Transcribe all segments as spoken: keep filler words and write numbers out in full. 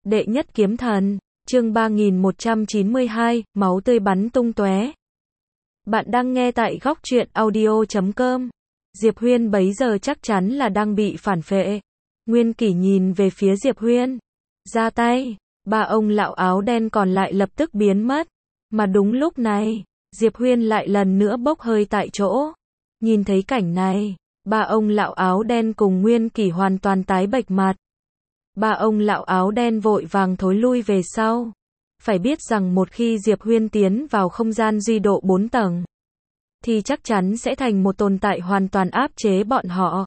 Đệ nhất kiếm thần, chương ba nghìn một trăm chín mươi hai, máu tươi bắn tung tóe. Bạn đang nghe tại góc truyện audio chấm com. Diệp Huyên bấy giờ chắc chắn là đang bị phản phệ. Nguyên Kỷ nhìn về phía Diệp Huyên, ra tay, ba ông lão áo đen còn lại lập tức biến mất. Mà đúng lúc này, Diệp Huyên lại lần nữa bốc hơi tại chỗ. Nhìn thấy cảnh này, ba ông lão áo đen cùng Nguyên Kỷ hoàn toàn tái bệch mặt. Ba ông lão áo đen vội vàng thối lui về sau. Phải biết rằng một khi Diệp Huyên tiến vào không gian duy độ bốn tầng, thì chắc chắn sẽ thành một tồn tại hoàn toàn áp chế bọn họ.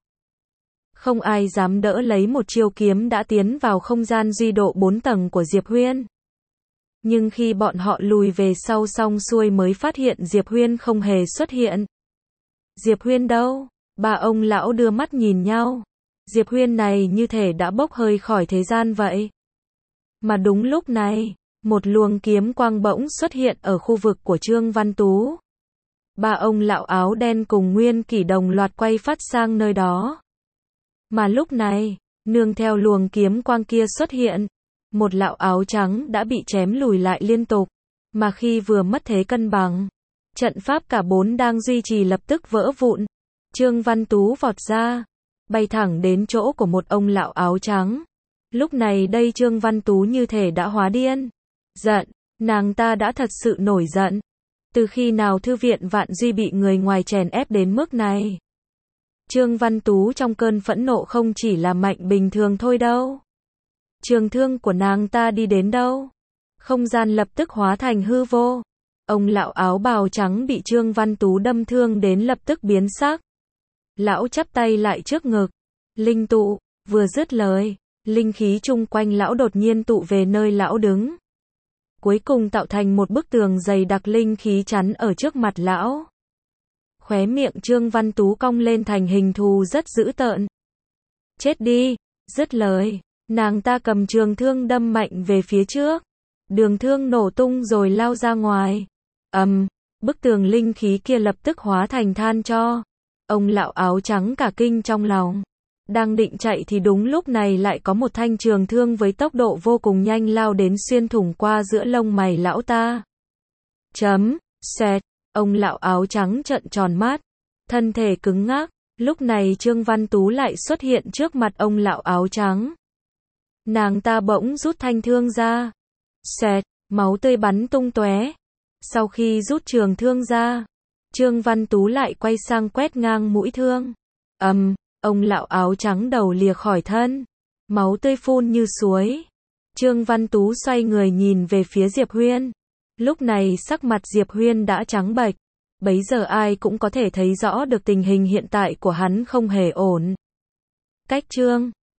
Không ai dám đỡ lấy một chiêu kiếm đã tiến vào không gian duy độ bốn tầng của Diệp Huyên. Nhưng khi bọn họ lùi về sau xong xuôi mới phát hiện Diệp Huyên không hề xuất hiện. Diệp Huyên đâu? Ba ông lão đưa mắt nhìn nhau. Diệp Huyên này như thể đã bốc hơi khỏi thế gian vậy. Mà đúng lúc này, một luồng kiếm quang bỗng xuất hiện ở khu vực của Trương Văn Tú. Ba ông lão áo đen cùng Nguyên Kỷ đồng loạt quay phát sang nơi đó. Mà lúc này, nương theo luồng kiếm quang kia xuất hiện, một lão áo trắng đã bị chém lùi lại liên tục. Mà khi vừa mất thế cân bằng, trận pháp cả bốn đang duy trì lập tức vỡ vụn. Trương Văn Tú vọt ra, bay thẳng đến chỗ của một ông lão áo trắng. Lúc này đây Trương Văn Tú như thể đã hóa điên. Giận, nàng ta đã thật sự nổi giận. Từ khi nào thư viện Vạn Duy bị người ngoài chèn ép đến mức này? Trương Văn Tú trong cơn phẫn nộ không chỉ là mạnh bình thường thôi đâu. Trường thương của nàng ta đi đến đâu? Không gian lập tức hóa thành hư vô. Ông lão áo bào trắng bị Trương Văn Tú đâm thương đến lập tức biến sắc. Lão chắp tay lại trước ngực. Linh tụ, vừa dứt lời, linh khí chung quanh lão đột nhiên tụ về nơi lão đứng. Cuối cùng tạo thành một bức tường dày đặc linh khí chắn ở trước mặt lão. Khóe miệng Trương Văn Tú cong lên thành hình thù rất dữ tợn. Chết đi, dứt lời, nàng ta cầm trường thương đâm mạnh về phía trước. Đường thương nổ tung rồi lao ra ngoài. Ầm, um, bức tường linh khí kia lập tức hóa thành than tro. Ông lão áo trắng cả kinh trong lòng. Đang định chạy thì đúng lúc này lại có một thanh trường thương với tốc độ vô cùng nhanh lao đến xuyên thủng qua giữa lông mày lão ta. Chấm, xẹt, ông lão áo trắng trợn tròn mắt, thân thể cứng ngắc. Lúc này Trương Văn Tú lại xuất hiện trước mặt ông lão áo trắng. Nàng ta bỗng rút thanh thương ra. Xẹt, máu tươi bắn tung tóe. Sau khi rút trường thương ra, Trương Văn Tú lại quay sang quét ngang mũi thương. Ầm, um, ông lão áo trắng đầu lìa khỏi thân, máu tươi phun như suối. Trương Văn Tú xoay người nhìn về phía Diệp Huyên. Lúc này sắc mặt Diệp Huyên đã trắng bệch. Bấy giờ ai cũng có thể thấy rõ được tình hình hiện tại của hắn không hề ổn. Cách Trương